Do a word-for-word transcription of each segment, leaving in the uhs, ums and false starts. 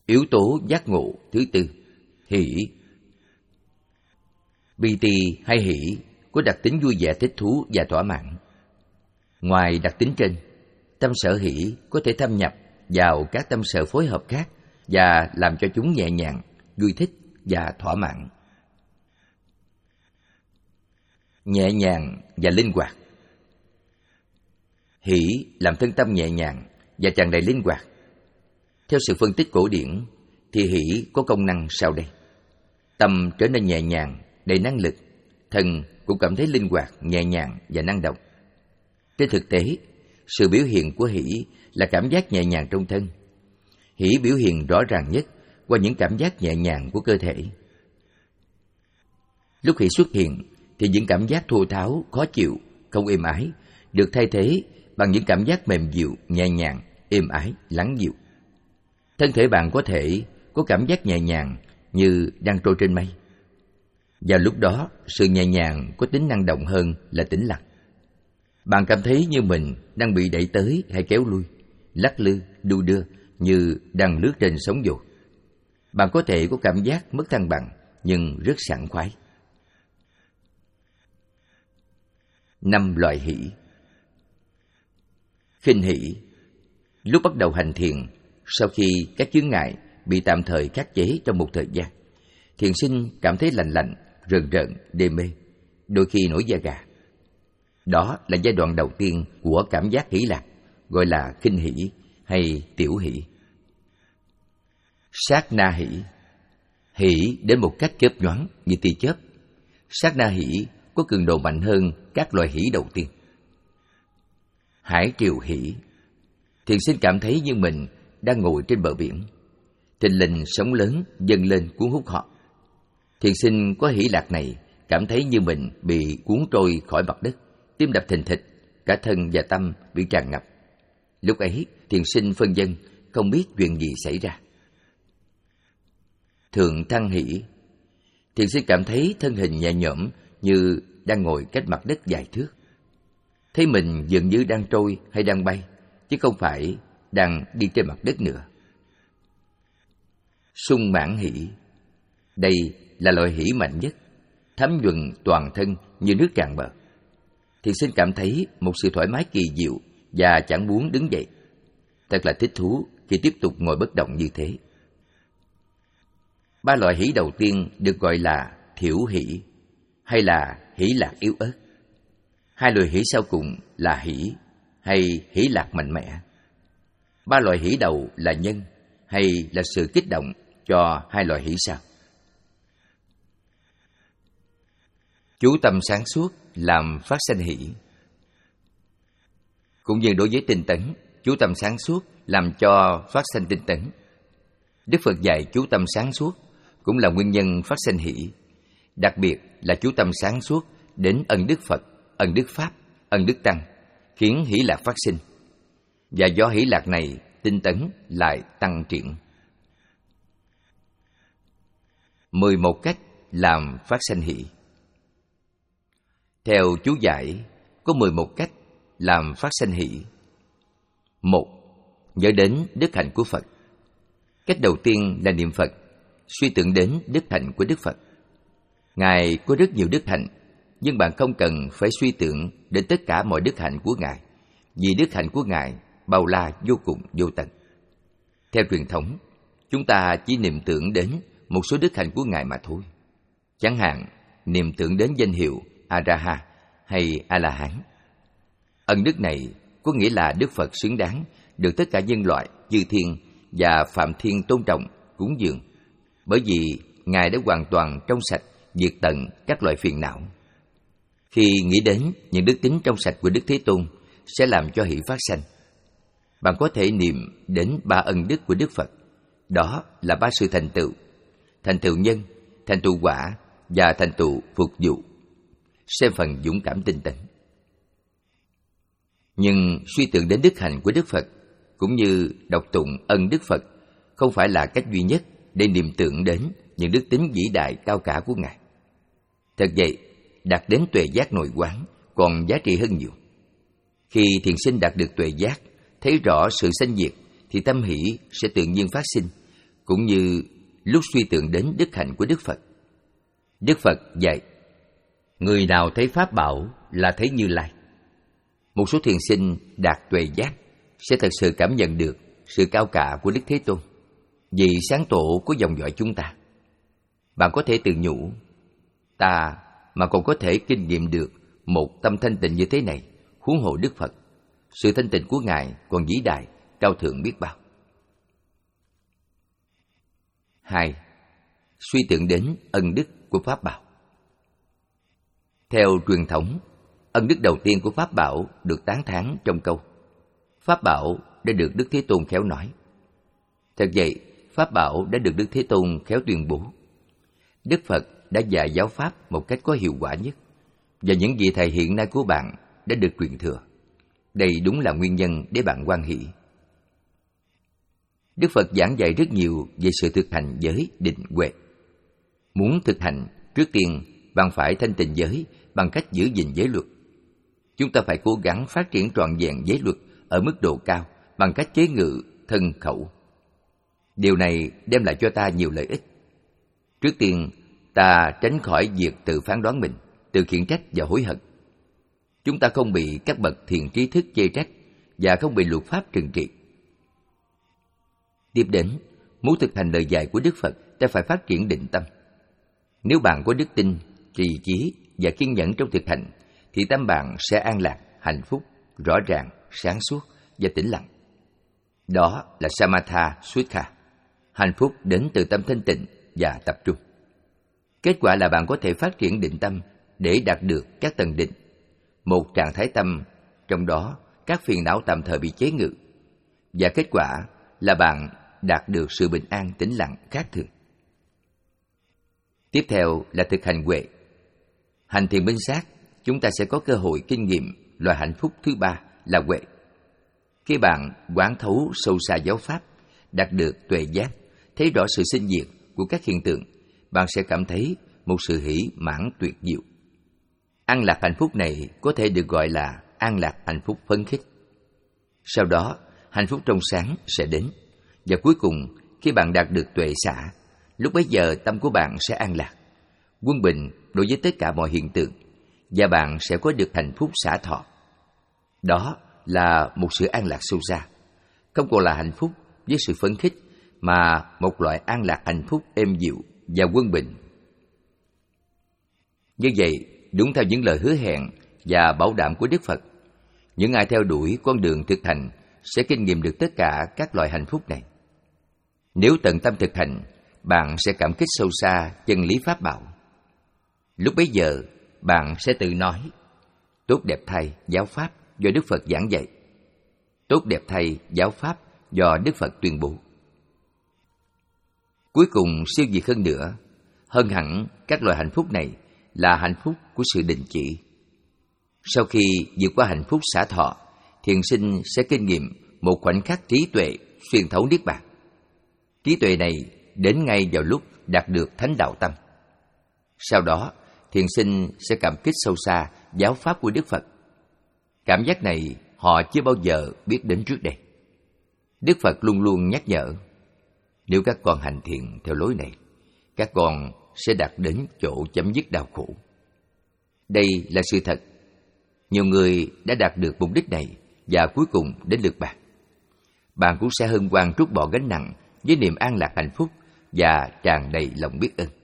Yếu tố giác ngộ thứ tư, hỷ. Piti hay hỷ có đặc tính vui vẻ, thích thú và thỏa mãn. Ngoài đặc tính trên, tâm sở hỷ có thể thâm nhập vào các tâm sở phối hợp khác và làm cho chúng nhẹ nhàng, vui thích và thỏa mãn. Nhẹ nhàng và linh hoạt. Hỷ làm thân tâm nhẹ nhàng và tràn đầy linh hoạt. Theo sự phân tích cổ điển thì hỷ có công năng sau đây: tâm trở nên nhẹ nhàng, đầy năng lực, thân cũng cảm thấy linh hoạt, nhẹ nhàng và năng động. Trên thực tế, sự biểu hiện của hỷ là cảm giác nhẹ nhàng trong thân. Hỷ biểu hiện rõ ràng nhất qua những cảm giác nhẹ nhàng của cơ thể. Lúc hỷ xuất hiện thì những cảm giác thô tháo, khó chịu, không êm ái được thay thế bằng những cảm giác mềm dịu, nhẹ nhàng, êm ái, lắng dịu. Thân thể bạn có thể có cảm giác nhẹ nhàng như đang trôi trên mây. Vào lúc đó, sự nhẹ nhàng có tính năng động hơn là tĩnh lặng. Bạn cảm thấy như mình đang bị đẩy tới hay kéo lui, lắc lư, đu đưa như đang lướt trên sóng vỗ. Bạn có thể có cảm giác mất thăng bằng nhưng rất sảng khoái. Năm loại hỷ. Khinh hỷ. Lúc bắt đầu hành thiền, sau khi các chướng ngại bị tạm thời khắc chế trong một thời gian, thiền sinh cảm thấy lạnh lạnh, rờn rợn, đê mê, đôi khi nổi da gà. Đó là giai đoạn đầu tiên của cảm giác hỷ lạc, gọi là khinh hỷ hay tiểu hỷ. Sát na hỷ. Hỷ đến một cách chớp nhoáng như tia chớp. Sát na hỷ có cường độ mạnh hơn các loại hỷ đầu tiên. Hải triều hỷ. Thiền sinh cảm thấy như mình đang ngồi trên bờ biển. Thình lình sóng lớn dâng lên cuốn hút họ. Thiền sinh có hỷ lạc này cảm thấy như mình bị cuốn trôi khỏi mặt đất, tim đập thình thịch, cả thân và tâm bị tràn ngập. Lúc ấy, thiền sinh phân vân, không biết chuyện gì xảy ra. Thượng thăng hỷ. Thiền sinh cảm thấy thân hình nhẹ nhõm như đang ngồi cách mặt đất vài thước. Thấy mình dường như đang trôi hay đang bay, chứ không phải đang đi trên mặt đất nữa. Sung mãn hỷ. Đây là loại hỷ mạnh nhất, thấm nhuần toàn thân như nước tràn bờ. Thiền sinh cảm thấy một sự thoải mái kỳ diệu và chẳng muốn đứng dậy. Thật là thích thú khi tiếp tục ngồi bất động như thế. Ba loại hỷ đầu tiên được gọi là thiểu hỷ hay là hỷ lạc yếu ớt. Hai loại hỷ sau cùng là hỷ hay hỷ lạc mạnh mẽ. Ba loại hỷ đầu là nhân hay là sự kích động cho hai loại hỷ sau. Chú tâm sáng suốt làm phát sanh hỷ. Cũng như đối với tinh tấn, chú tâm sáng suốt làm cho phát sanh tinh tấn. Đức Phật dạy chú tâm sáng suốt cũng là nguyên nhân phát sanh hỷ. Đặc biệt là chú tâm sáng suốt đến ân đức Phật, ân đức Pháp, ân đức Tăng, khiến hỷ lạc phát sinh. Và do hỷ lạc này, tinh tấn lại tăng triển. Mười một cách làm phát sanh hỷ. Theo chú giải, có mười một cách làm phát sanh hỷ. Một, nhớ đến đức hạnh của Phật. Cách đầu tiên là niệm Phật, suy tưởng đến đức hạnh của Đức Phật. Ngài có rất nhiều đức hạnh, nhưng bạn không cần phải suy tưởng đến tất cả mọi đức hạnh của Ngài, vì đức hạnh của Ngài bao la vô cùng vô tận. Theo truyền thống, chúng ta chỉ niệm tưởng đến một số đức hạnh của Ngài mà thôi. Chẳng hạn, niệm tưởng đến danh hiệu A-ra-ha hay A-la-hán. Ân đức này có nghĩa là Đức Phật xứng đáng được tất cả nhân loại, chư thiên và phạm thiên tôn trọng, cúng dường, bởi vì Ngài đã hoàn toàn trong sạch, diệt tận các loại phiền não. Khi nghĩ đến những đức tính trong sạch của Đức Thế Tôn sẽ làm cho hỷ phát sanh. Bạn có thể niệm đến ba ân đức của Đức Phật. Đó là ba sự thành tựu: thành tựu nhân, thành tựu quả và thành tựu phục vụ. Xem phần dũng cảm tinh tấn. Nhưng suy tưởng đến đức hạnh của Đức Phật cũng như đọc tụng ân đức Phật không phải là cách duy nhất để niệm tưởng đến những đức tính vĩ đại cao cả của Ngài. Thật vậy, đạt đến tuệ giác nội quán còn giá trị hơn nhiều. Khi thiền sinh đạt được tuệ giác, thấy rõ sự sanh diệt, thì tâm hỷ sẽ tự nhiên phát sinh, cũng như lúc suy tưởng đến đức hạnh của Đức Phật. Đức Phật dạy, người nào thấy Pháp bảo là thấy Như Lai. Một số thiền sinh đạt tuệ giác sẽ thật sự cảm nhận được sự cao cả của Đức Thế Tôn, vị sáng tổ của dòng dõi chúng ta. Bạn có thể tự nhủ, ta mà còn có thể kinh nghiệm được một tâm thanh tịnh như thế này, huống hộ Đức Phật. Sự thanh tịnh của Ngài còn vĩ đại, cao thượng biết bao. Hai, suy tưởng đến ân đức của Pháp bảo. Theo truyền thống, ân đức đầu tiên của Pháp bảo được tán thán trong câu Pháp bảo đã được Đức Thế Tôn khéo nói. Thật vậy, Pháp bảo đã được Đức Thế Tôn khéo tuyên bố. Đức Phật đã dạy giáo Pháp một cách có hiệu quả nhất, và những vị thầy hiện nay của bạn đã được truyền thừa. Đây đúng là nguyên nhân để bạn hoan hỷ. Đức Phật giảng dạy rất nhiều về sự thực hành giới định huệ. Muốn thực hành, trước tiên bạn phải thanh tịnh giới bằng cách giữ gìn giới luật. Chúng ta phải cố gắng phát triển trọn vẹn giới luật ở mức độ cao bằng cách chế ngự thân khẩu. Điều này đem lại cho ta nhiều lợi ích. Trước tiên, ta tránh khỏi việc tự phán đoán mình, tự khiển trách và hối hận. Chúng ta không bị các bậc thiền trí thức chê trách và không bị luật pháp trừng trị. Tiếp đến, muốn thực hành lời dạy của Đức Phật, ta phải phát triển định tâm. Nếu bạn có đức tin, trì chí và kiên nhẫn trong thực hành, thì tâm bạn sẽ an lạc, hạnh phúc, rõ ràng, sáng suốt và tĩnh lặng. Đó là Samatha Sukha, hạnh phúc đến từ tâm thanh tịnh và tập trung. Kết quả là bạn có thể phát triển định tâm để đạt được các tầng định, một trạng thái tâm trong đó các phiền não tạm thời bị chế ngự, và kết quả là bạn đạt được sự bình an tĩnh lặng khác thường. Tiếp theo là thực hành huệ. Hành thiền minh sát, chúng ta sẽ có cơ hội kinh nghiệm loại hạnh phúc thứ ba là huệ. Khi bạn quán thấu sâu xa giáo pháp, đạt được tuệ giác, thấy rõ sự sinh diệt của các hiện tượng, bạn sẽ cảm thấy một sự hỷ mãn tuyệt diệu. An lạc hạnh phúc này có thể được gọi là an lạc hạnh phúc phấn khích. Sau đó, hạnh phúc trong sáng sẽ đến, và cuối cùng, khi bạn đạt được tuệ xả, lúc bấy giờ tâm của bạn sẽ an lạc, quân bình đối với tất cả mọi hiện tượng, và bạn sẽ có được hạnh phúc xả thọ. Đó là một sự an lạc sâu xa, không còn là hạnh phúc với sự phấn khích, mà một loại an lạc hạnh phúc êm dịu và quân bình. Như vậy, đúng theo những lời hứa hẹn và bảo đảm của Đức Phật, những ai theo đuổi con đường thực hành sẽ kinh nghiệm được tất cả các loại hạnh phúc này. Nếu tận tâm thực hành, bạn sẽ cảm kích sâu xa chân lý Pháp bảo. Lúc bấy giờ, bạn sẽ tự nói, tốt đẹp thay giáo Pháp do Đức Phật giảng dạy, tốt đẹp thay giáo Pháp do Đức Phật tuyên bố. Cuối cùng siêu việt hơn nữa, hơn hẳn các loại hạnh phúc này là hạnh phúc của sự đình chỉ. Sau khi vượt qua hạnh phúc xả thọ, thiền sinh sẽ kinh nghiệm một khoảnh khắc trí tuệ xuyên thấu niết bàn. Trí tuệ này đến ngay vào lúc đạt được thánh đạo tâm. Sau đó, thiền sinh sẽ cảm kích sâu xa giáo pháp của Đức Phật. Cảm giác này họ chưa bao giờ biết đến trước đây. Đức Phật luôn luôn nhắc nhở, nếu các con hành thiền theo lối này, các con sẽ đạt đến chỗ chấm dứt đau khổ. Đây là sự thật. Nhiều người đã đạt được mục đích này và cuối cùng đến lượt bạn. Bạn cũng sẽ hân hoan trút bỏ gánh nặng với niềm an lạc hạnh phúc và tràn đầy lòng biết ơn.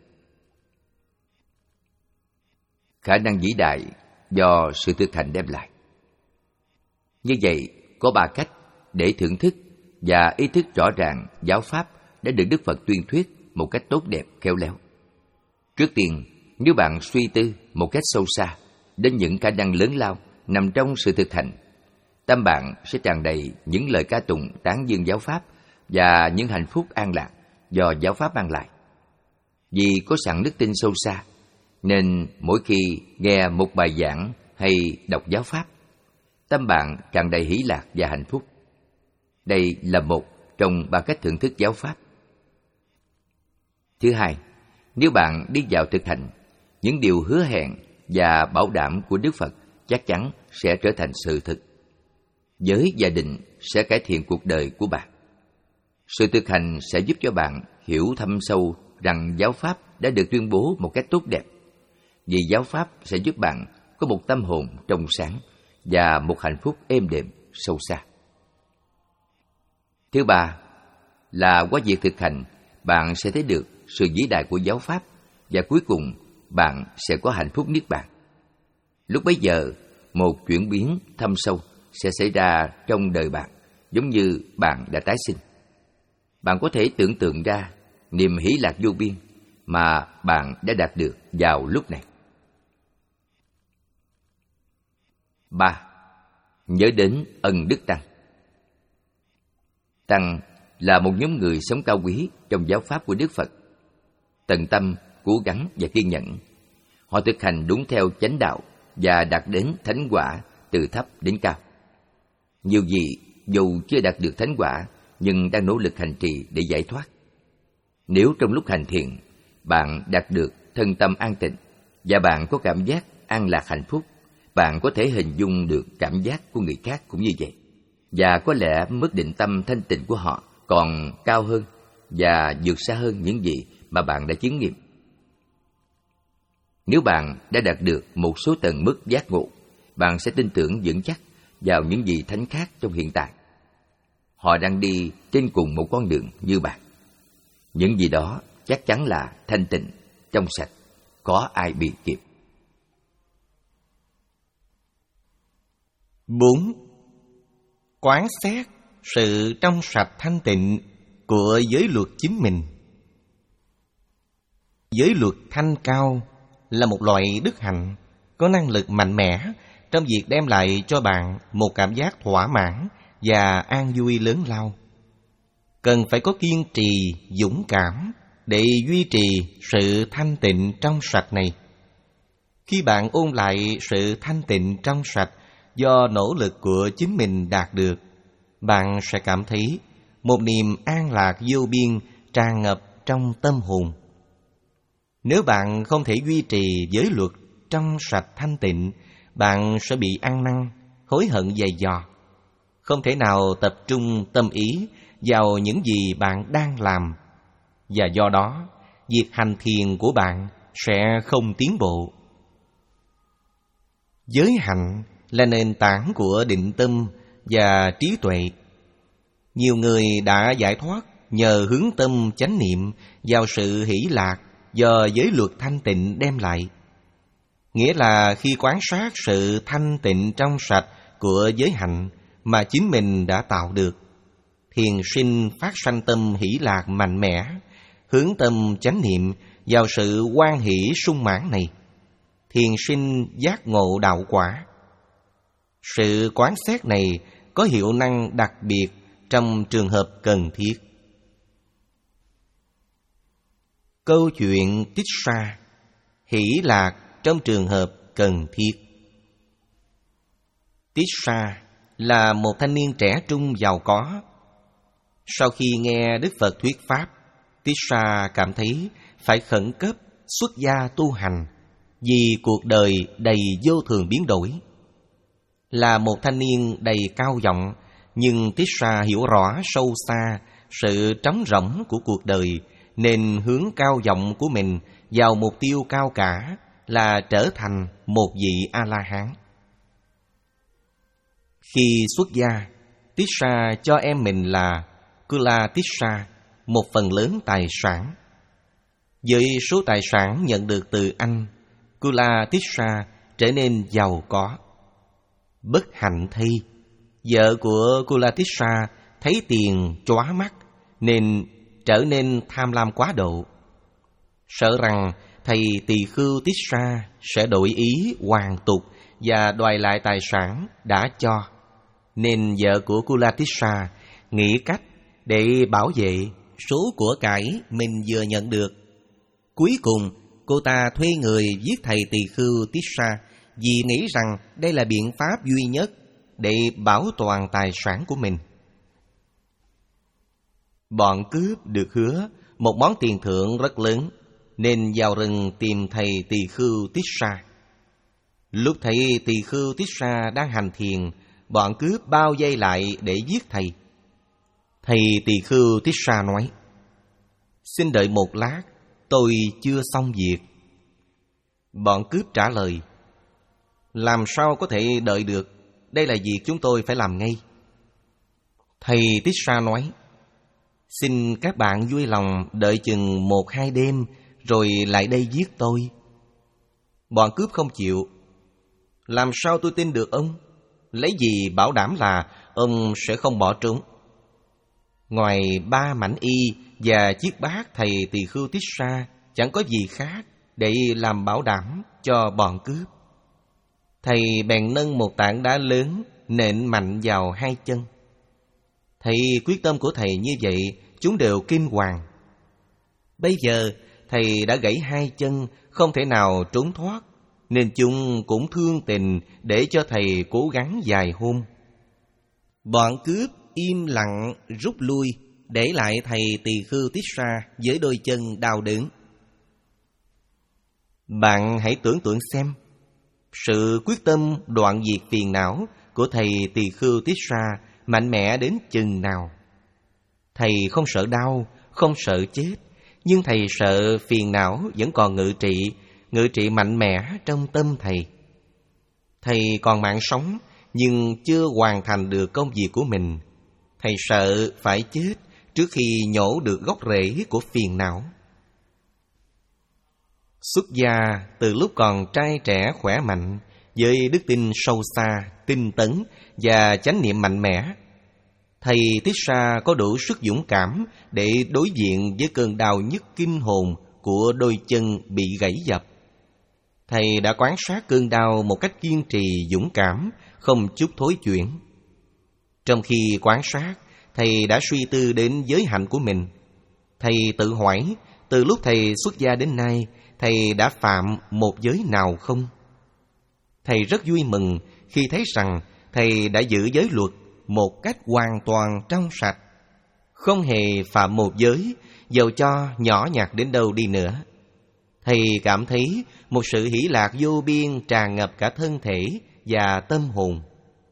Khả năng vĩ đại do sự thực hành đem lại. Như vậy, có ba cách để thưởng thức và ý thức rõ ràng giáo pháp đã được Đức Phật tuyên thuyết một cách tốt đẹp, khéo léo. Trước tiên, nếu bạn suy tư một cách sâu xa đến những khả năng lớn lao nằm trong sự thực hành, tâm bạn sẽ tràn đầy những lời ca tụng tán dương giáo pháp và những hạnh phúc an lạc do giáo pháp mang lại. Vì có sẵn đức tin sâu xa, nên mỗi khi nghe một bài giảng hay đọc giáo pháp, tâm bạn tràn đầy hỷ lạc và hạnh phúc. Đây là một trong ba cách thưởng thức giáo pháp. Thứ hai, nếu bạn đi vào thực hành, những điều hứa hẹn và bảo đảm của Đức Phật chắc chắn sẽ trở thành sự thực. Giới và định sẽ cải thiện cuộc đời của bạn. Sự thực hành sẽ giúp cho bạn hiểu thâm sâu rằng giáo pháp đã được tuyên bố một cách tốt đẹp, vì giáo pháp sẽ giúp bạn có một tâm hồn trong sáng và một hạnh phúc êm đềm sâu xa. Thứ ba là qua việc thực hành, bạn sẽ thấy được sự vĩ đại của giáo pháp và cuối cùng bạn sẽ có hạnh phúc niết bàn. Lúc bấy giờ, một chuyển biến thâm sâu sẽ xảy ra trong đời bạn, giống như bạn đã tái sinh. Bạn có thể tưởng tượng ra niềm hỷ lạc vô biên mà bạn đã đạt được vào lúc này. Ba. Nhớ đến ân đức Tăng. Tăng là một nhóm người sống cao quý trong giáo pháp của Đức Phật. Tận tâm, cố gắng và kiên nhẫn. Họ thực hành đúng theo chánh đạo và đạt đến thánh quả từ thấp đến cao. Nhiều vị dù chưa đạt được thánh quả nhưng đang nỗ lực hành trì để giải thoát. Nếu trong lúc hành thiền, bạn đạt được thân tâm an tịnh và bạn có cảm giác an lạc hạnh phúc, bạn có thể hình dung được cảm giác của người khác cũng như vậy. Và có lẽ mức định tâm thanh tịnh của họ còn cao hơn và vượt xa hơn những gì mà bạn đã chứng nghiệm. Nếu bạn đã đạt được một số tầng mức giác ngộ, bạn sẽ tin tưởng vững chắc vào những vị thánh khác trong hiện tại. Họ đang đi trên cùng một con đường như bạn. Những gì đó chắc chắn là thanh tịnh, trong sạch, có ai bị kịp. Bốn. Quán xét sự trong sạch thanh tịnh của giới luật chính mình. Giới luật thanh cao là một loại đức hạnh có năng lực mạnh mẽ trong việc đem lại cho bạn một cảm giác thỏa mãn và an vui lớn lao. Cần phải có kiên trì, dũng cảm để duy trì sự thanh tịnh trong sạch này. Khi bạn ôn lại sự thanh tịnh trong sạch do nỗ lực của chính mình đạt được, bạn sẽ cảm thấy một niềm an lạc vô biên tràn ngập trong tâm hồn. Nếu bạn không thể duy trì giới luật trong sạch thanh tịnh, bạn sẽ bị ăn năn, hối hận dày dò, không thể nào tập trung tâm ý vào những gì bạn đang làm, và do đó việc hành thiền của bạn sẽ không tiến bộ. Giới hạnh là nền tảng của định tâm và trí tuệ. Nhiều người đã giải thoát nhờ hướng tâm chánh niệm vào sự hỷ lạc do giới luật thanh tịnh đem lại. Nghĩa là khi quán sát sự thanh tịnh trong sạch của giới hạnh mà chính mình đã tạo được, thiền sinh phát sanh tâm hỷ lạc mạnh mẽ, hướng tâm chánh niệm vào sự hoan hỷ sung mãn này, thiền sinh giác ngộ đạo quả. Sự quán xét này có hiệu năng đặc biệt trong trường hợp cần thiết. Câu chuyện Tích Sa, hỷ lạc trong trường hợp cần thiết. Tích Sa là một thanh niên trẻ trung giàu có. Sau khi nghe Đức Phật thuyết pháp, Tích Sa cảm thấy phải khẩn cấp xuất gia tu hành vì cuộc đời đầy vô thường biến đổi. Là một thanh niên đầy cao vọng, nhưng Tích Sa hiểu rõ sâu xa sự trống rỗng của cuộc đời, nên hướng cao vọng của mình vào mục tiêu cao cả là trở thành một vị A-la-hán. Khi xuất gia, Tích Sa cho em mình là Kula Tích Sa một phần lớn tài sản. Với số tài sản nhận được từ anh, Kula Tích Sa trở nên giàu có. Bất hạnh thay, vợ của Kula Tích Sa thấy tiền chóa mắt nên trở nên tham lam quá độ. Sợ rằng thầy tỳ khưu Tích Sa sẽ đổi ý hoàn tục và đòi lại tài sản đã cho, nên vợ của Kula Tích Sa nghĩ cách để bảo vệ số của cải mình vừa nhận được. Cuối cùng, cô ta thuê người giết thầy tỳ khưu Tích Sa vì nghĩ rằng đây là biện pháp duy nhất để bảo toàn tài sản của mình. Bọn cướp được hứa một món tiền thưởng rất lớn, nên vào rừng tìm thầy tỳ khưu Tích Sa. Lúc thầy tỳ khưu Tích Sa đang hành thiền, bọn cướp bao vây lại để giết thầy. Thầy tỳ khưu Tiết Sa nói: Xin đợi một lát, tôi chưa xong việc. Bọn cướp trả lời: Làm sao có thể đợi được, đây là việc chúng tôi phải làm ngay. Thầy Tiết Sa nói: Xin các bạn vui lòng đợi chừng một hai đêm rồi lại đây giết tôi. Bọn cướp không chịu. Làm sao tôi tin được ông? Lấy gì bảo đảm là ông sẽ không bỏ trốn? Ngoài ba mảnh y và chiếc bát thầy tỳ khưu Tiết Sa, chẳng có gì khác để làm bảo đảm cho bọn cướp. Thầy bèn nâng một tảng đá lớn nện mạnh vào hai chân. Thầy quyết tâm của thầy như vậy, chúng đều kinh hoàng. Bây giờ thầy đã gãy hai chân, không thể nào trốn thoát, nên chúng cũng thương tình để cho thầy cố gắng vài hôm. Bọn cướp im lặng rút lui, để lại thầy tỳ khưu Tiết Sa với đôi chân đau đớn. Bạn hãy tưởng tượng xem, sự quyết tâm đoạn diệt phiền não của thầy tỳ khưu Tiết Sa mạnh mẽ đến chừng nào. Thầy không sợ đau, không sợ chết, nhưng thầy sợ phiền não vẫn còn ngự trị, ngự trị mạnh mẽ trong tâm thầy. Thầy còn mạng sống, nhưng chưa hoàn thành được công việc của mình. Thầy sợ phải chết trước khi nhổ được gốc rễ của phiền não. Xuất gia từ lúc còn trai trẻ khỏe mạnh, với đức tin sâu xa, tinh tấn và chánh niệm mạnh mẽ, thầy Tiết Sa có đủ sức dũng cảm để đối diện với cơn đau nhức kinh hồn của đôi chân bị gãy dập. Thầy đã quan sát cơn đau một cách kiên trì dũng cảm, không chút thối chuyển. Trong khi quan sát, thầy đã suy tư đến giới hạnh của mình. Thầy tự hỏi, từ lúc thầy xuất gia đến nay, thầy đã phạm một giới nào không? Thầy rất vui mừng khi thấy rằng thầy đã giữ giới luật một cách hoàn toàn trong sạch, không hề phạm một giới, dầu cho nhỏ nhặt đến đâu đi nữa. Thầy cảm thấy một sự hỷ lạc vô biên tràn ngập cả thân thể và tâm hồn.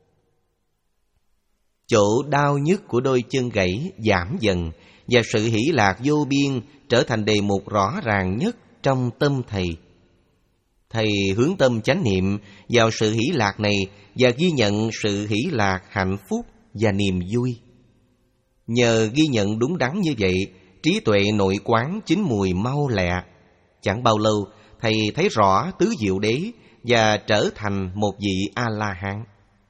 Chỗ đau nhức của đôi chân gãy giảm dần, và sự hỷ lạc vô biên trở thành đề mục rõ ràng nhất trong tâm thầy. Thầy hướng tâm chánh niệm vào sự hỷ lạc này và ghi nhận sự hỷ lạc, hạnh phúc và niềm vui. Nhờ ghi nhận đúng đắn như vậy, trí tuệ nội quán chín mùi mau lẹ. Chẳng bao lâu, thầy thấy rõ tứ diệu đế và trở thành một vị A-la-hán.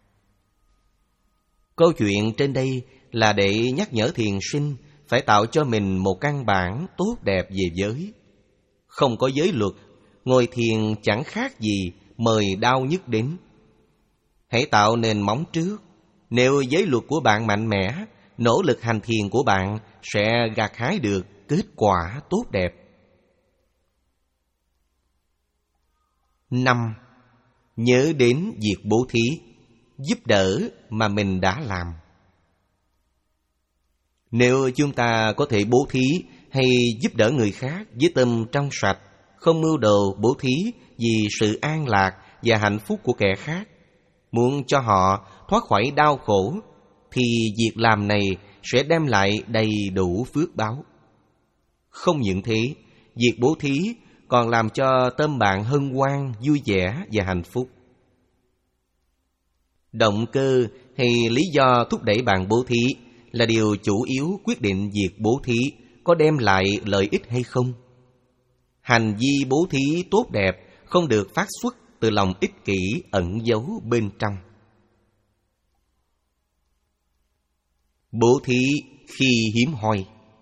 Câu chuyện trên đây là để nhắc nhở thiền sinh phải tạo cho mình một căn bản tốt đẹp về giới. Không có giới luật, ngồi thiền chẳng khác gì mời đau nhức đến. Hãy tạo nền móng trước. Nếu giới luật của bạn mạnh mẽ, nỗ lực hành thiền của bạn sẽ gặt hái được kết quả tốt đẹp. Năm. Nhớ đến việc bố thí, giúp đỡ mà mình đã làm. Nếu chúng ta có thể bố thí hay giúp đỡ người khác với tâm trong sạch, không mưu đồ bố thí vì sự an lạc và hạnh phúc của kẻ khác, muốn cho họ thoát khỏi đau khổ, thì việc làm này sẽ đem lại đầy đủ phước báo. Không những thế, việc bố thí còn làm cho tâm bạn hân hoan, vui vẻ và hạnh phúc. Động cơ hay lý do thúc đẩy bạn bố thí là điều chủ yếu quyết định việc bố thí có đem lại lợi ích hay không. Hành vi bố thí tốt đẹp không được phát xuất từ lòng ích kỷ ẩn giấu bên trong. Bố thí khi hiếm hoi.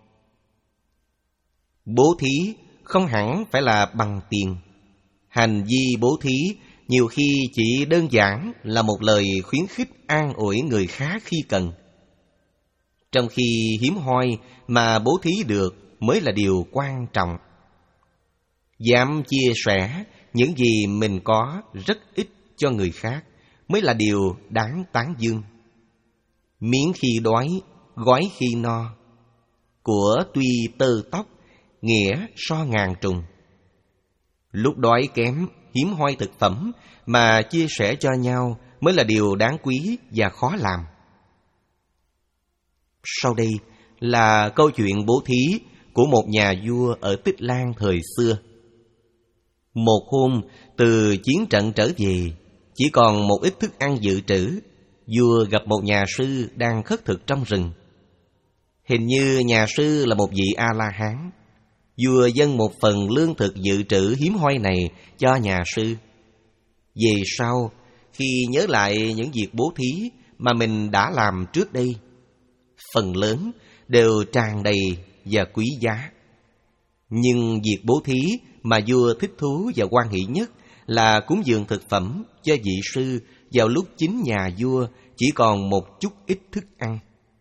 Bố thí không hẳn phải là bằng tiền. Hành vi bố thí nhiều khi chỉ đơn giản là một lời khuyến khích an ủi người khác khi cần. Trong khi hiếm hoi mà bố thí được mới là điều quan trọng. Dám chia sẻ những gì mình có rất ít cho người khác mới là điều đáng tán dương. Miếng khi đói, gói khi no. Của tuy tơ tóc, nghĩa so ngàn trùng. Lúc đói kém, hiếm hoi thực phẩm mà chia sẻ cho nhau mới là điều đáng quý và khó làm. Sau đây, là câu chuyện bố thí của một nhà vua ở Tích Lan thời xưa. Một hôm, từ chiến trận trở về, chỉ còn một ít thức ăn dự trữ, vua gặp một nhà sư đang khất thực trong rừng. Hình như nhà sư là một vị A-la-hán. Vua dâng một phần lương thực dự trữ hiếm hoi này cho nhà sư. Về sau, khi nhớ lại những việc bố thí mà mình đã làm trước đây, phần lớn đều tràn đầy và quý giá. Nhưng việc bố thí mà vua thích thú và hoan hỷ nhất là cúng dường thực phẩm cho vị sư vào lúc chính nhà vua chỉ còn một chút ít thức ăn.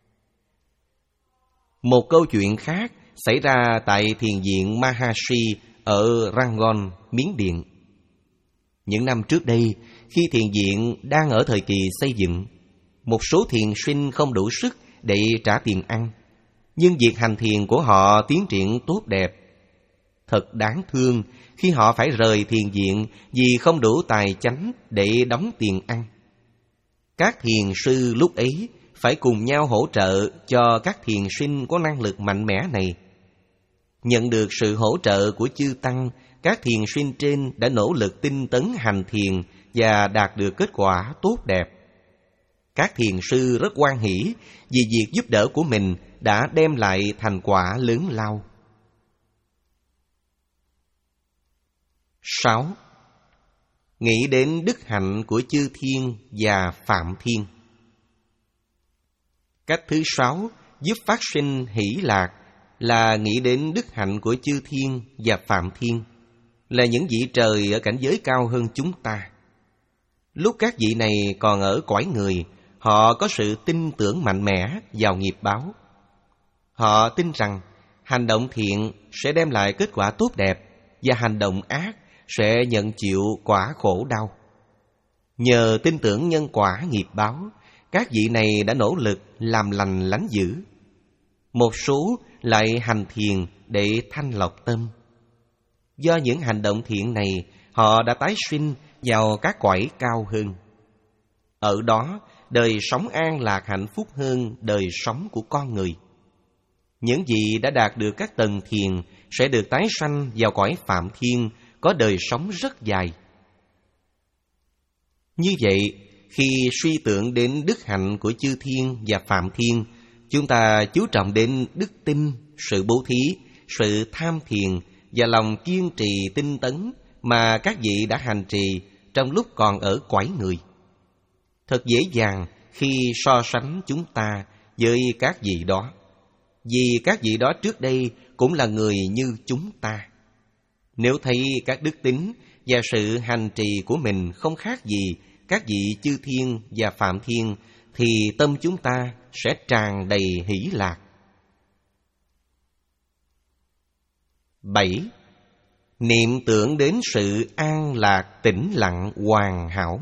Một câu chuyện khác xảy ra tại thiền viện Maharishi ở Rangon, Miến Điện. Những năm trước đây, khi thiền viện đang ở thời kỳ xây dựng, một số thiền sinh không đủ sức để trả tiền ăn, nhưng việc hành thiền của họ tiến triển tốt đẹp. Thật đáng thương khi họ phải rời thiền viện vì không đủ tài chánh để đóng tiền ăn. Các thiền sư lúc ấy phải cùng nhau hỗ trợ cho các thiền sinh có năng lực mạnh mẽ này. Nhận được sự hỗ trợ của chư Tăng, các thiền sinh trên đã nỗ lực tinh tấn hành thiền và đạt được kết quả tốt đẹp. Các thiền sư rất hoan hỷ vì việc giúp đỡ của mình đã đem lại thành quả lớn lao. Sáu. Nghĩ đến đức hạnh của chư thiên và Phạm Thiên. Cách thứ sáu giúp phát sinh hỷ lạc là nghĩ đến đức hạnh của chư thiên và Phạm Thiên, là những vị trời ở cảnh giới cao hơn chúng ta. Lúc các vị này còn ở cõi người, họ có sự tin tưởng mạnh mẽ vào nghiệp báo. Họ tin rằng hành động thiện sẽ đem lại kết quả tốt đẹp và hành động ác sẽ nhận chịu quả khổ đau. Nhờ tin tưởng nhân quả nghiệp báo, các vị này đã nỗ lực làm lành lánh dữ. Một số lại hành thiền để thanh lọc tâm. Do những hành động thiện này, họ đã tái sinh vào các cõi cao hơn. Ở đó, đời sống an lạc hạnh phúc hơn đời sống của con người. Những vị đã đạt được các tầng thiền sẽ được tái sanh vào cõi Phạm Thiên, có đời sống rất dài. Như vậy, khi suy tưởng đến đức hạnh của chư thiên và Phạm Thiên, chúng ta chú trọng đến đức tin, sự bố thí, sự tham thiền và lòng kiên trì tinh tấn mà các vị đã hành trì trong lúc còn ở cõi người. Thật dễ dàng khi so sánh chúng ta với các vị đó, vì các vị đó trước đây cũng là người như chúng ta. Nếu thấy các đức tính và sự hành trì của mình không khác gì các vị chư thiên và Phạm Thiên, thì tâm chúng ta sẽ tràn đầy hỷ lạc. Bảy. Niệm tưởng đến sự an lạc tĩnh lặng hoàn hảo.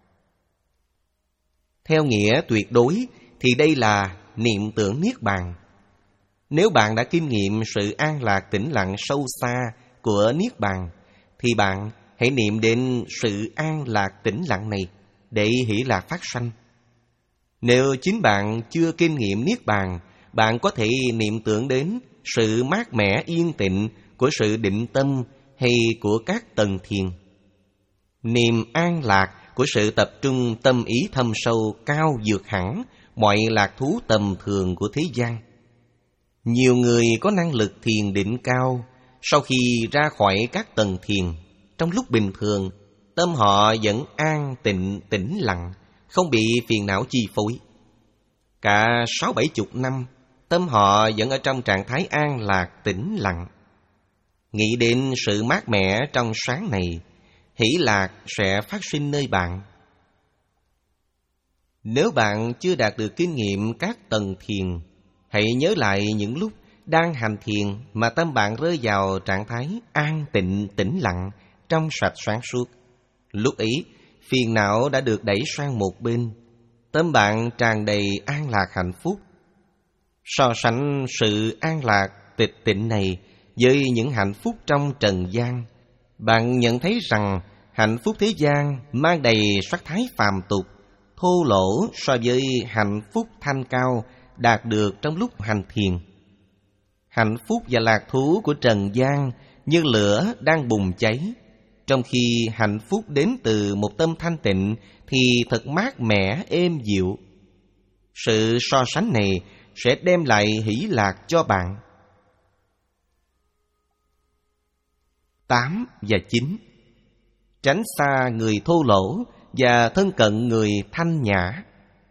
Theo nghĩa tuyệt đối thì đây là niệm tưởng Niết Bàn. Nếu bạn đã kinh nghiệm sự an lạc tĩnh lặng sâu xa của Niết Bàn, thì bạn hãy niệm đến sự an lạc tĩnh lặng này để hỷ lạc phát sanh. Nếu chính bạn chưa kinh nghiệm Niết Bàn, bạn có thể niệm tưởng đến sự mát mẻ yên tịnh của sự định tâm hay của các tầng thiền. Niềm an lạc của sự tập trung tâm ý thâm sâu cao vượt hẳn mọi lạc thú tầm thường của thế gian. Nhiều người có năng lực thiền định cao, sau khi ra khỏi các tầng thiền, trong lúc bình thường, tâm họ vẫn an tịnh tĩnh lặng, không bị phiền não chi phối. Cả sáu bảy chục năm, tâm họ vẫn ở trong trạng thái an lạc tĩnh lặng. Nghĩ đến sự mát mẻ trong sáng này, hỷ lạc sẽ phát sinh nơi bạn. Nếu bạn chưa đạt được kinh nghiệm các tầng thiền, hãy nhớ lại những lúc đang hành thiền mà tâm bạn rơi vào trạng thái an tịnh tĩnh lặng, trong sạch sáng suốt. Lúc ấy, phiền não đã được đẩy sang một bên, tâm bạn tràn đầy an lạc hạnh phúc. So sánh sự an lạc tịch tịnh này với những hạnh phúc trong trần gian, bạn nhận thấy rằng hạnh phúc thế gian mang đầy sắc thái phàm tục, thô lỗ so với hạnh phúc thanh cao đạt được trong lúc hành thiền. Hạnh phúc và lạc thú của trần gian như lửa đang bùng cháy, trong khi hạnh phúc đến từ một tâm thanh tịnh thì thật mát mẻ, êm dịu. Sự so sánh này sẽ đem lại hỷ lạc cho bạn. Tám và chín. Tránh xa người thô lỗ và thân cận người thanh nhã.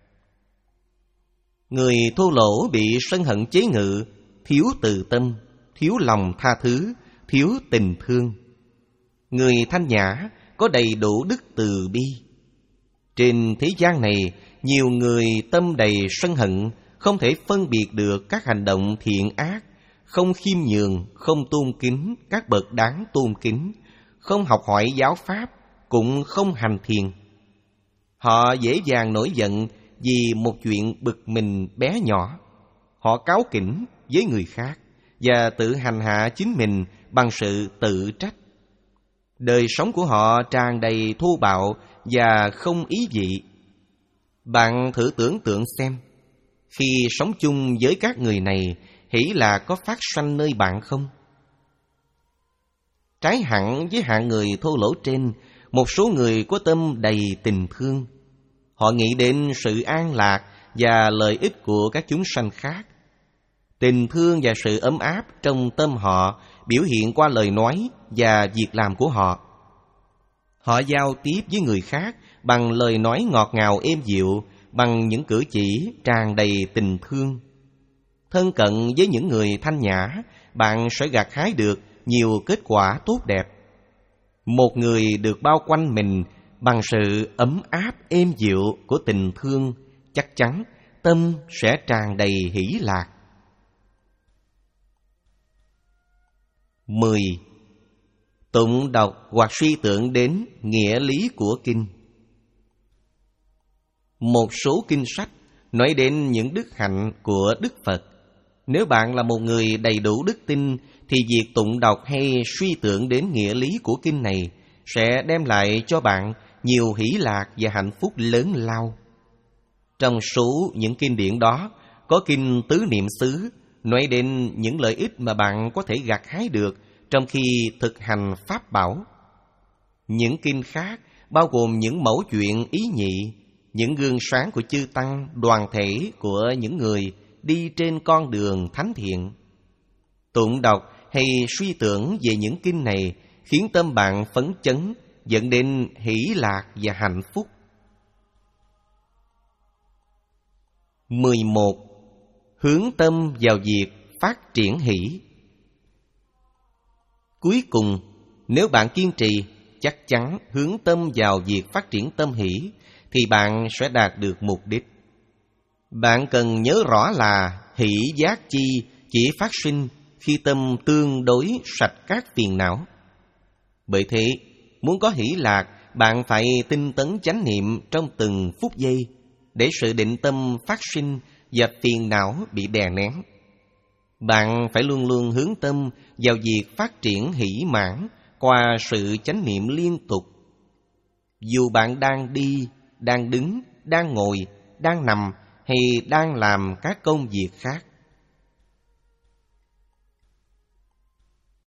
Người thô lỗ bị sân hận chế ngự, thiếu từ tâm, thiếu lòng tha thứ, thiếu tình thương. Người thanh nhã có đầy đủ đức từ bi. Trên thế gian này, nhiều người tâm đầy sân hận, không thể phân biệt được các hành động thiện ác, không khiêm nhường, không tôn kính các bậc đáng tôn kính, không học hỏi giáo pháp, cũng không hành thiền. Họ dễ dàng nổi giận vì một chuyện bực mình bé nhỏ. Họ cáu kỉnh với người khác và tự hành hạ chính mình bằng sự tự trách. Đời sống của họ tràn đầy thô bạo và không ý vị. Bạn thử tưởng tượng xem, khi sống chung với các người này, hỷ lạc có phát sanh nơi bạn không? Trái hẳn với hạng người thô lỗ trên, một số người có tâm đầy tình thương. Họ nghĩ đến sự an lạc và lợi ích của các chúng sanh khác. Tình thương và sự ấm áp trong tâm họ biểu hiện qua lời nói và việc làm của họ. Họ giao tiếp với người khác bằng lời nói ngọt ngào êm dịu, bằng những cử chỉ tràn đầy tình thương. Thân cận với những người thanh nhã, bạn sẽ gặt hái được nhiều kết quả tốt đẹp. Một người được bao quanh mình bằng sự ấm áp êm dịu của tình thương, chắc chắn tâm sẽ tràn đầy hỷ lạc. Mười. Tụng đọc hoặc suy tưởng đến nghĩa lý của kinh. Một số kinh sách nói đến những đức hạnh của Đức Phật. Nếu bạn là một người đầy đủ đức tin, thì việc tụng đọc hay suy tưởng đến nghĩa lý của kinh này sẽ đem lại cho bạn nhiều hỷ lạc và hạnh phúc lớn lao. Trong số những kinh điển đó, có kinh Tứ Niệm xứ nói đến những lợi ích mà bạn có thể gặt hái được trong khi thực hành pháp bảo. Những kinh khác bao gồm những mẫu chuyện ý nhị, những gương sáng của chư tăng, đoàn thể của những người đi trên con đường thánh thiện. Tụng đọc hay suy tưởng về những kinh này khiến tâm bạn phấn chấn, dẫn đến hỷ lạc và hạnh phúc. Mười một. Hướng tâm vào việc phát triển hỷ. Cuối cùng, nếu bạn kiên trì, chắc chắn hướng tâm vào việc phát triển tâm hỷ, thì bạn sẽ đạt được mục đích. Bạn cần nhớ rõ là hỷ giác chi chỉ phát sinh khi tâm tương đối sạch các phiền não. Bởi thế, muốn có hỷ lạc, bạn phải tinh tấn chánh niệm trong từng phút giây, để sự định tâm phát sinh và phiền não bị đè nén. Bạn phải luôn luôn hướng tâm vào việc phát triển hỷ mãn qua sự chánh niệm liên tục. Dù bạn đang đi, đang đứng, đang ngồi, đang nằm hay đang làm các công việc khác,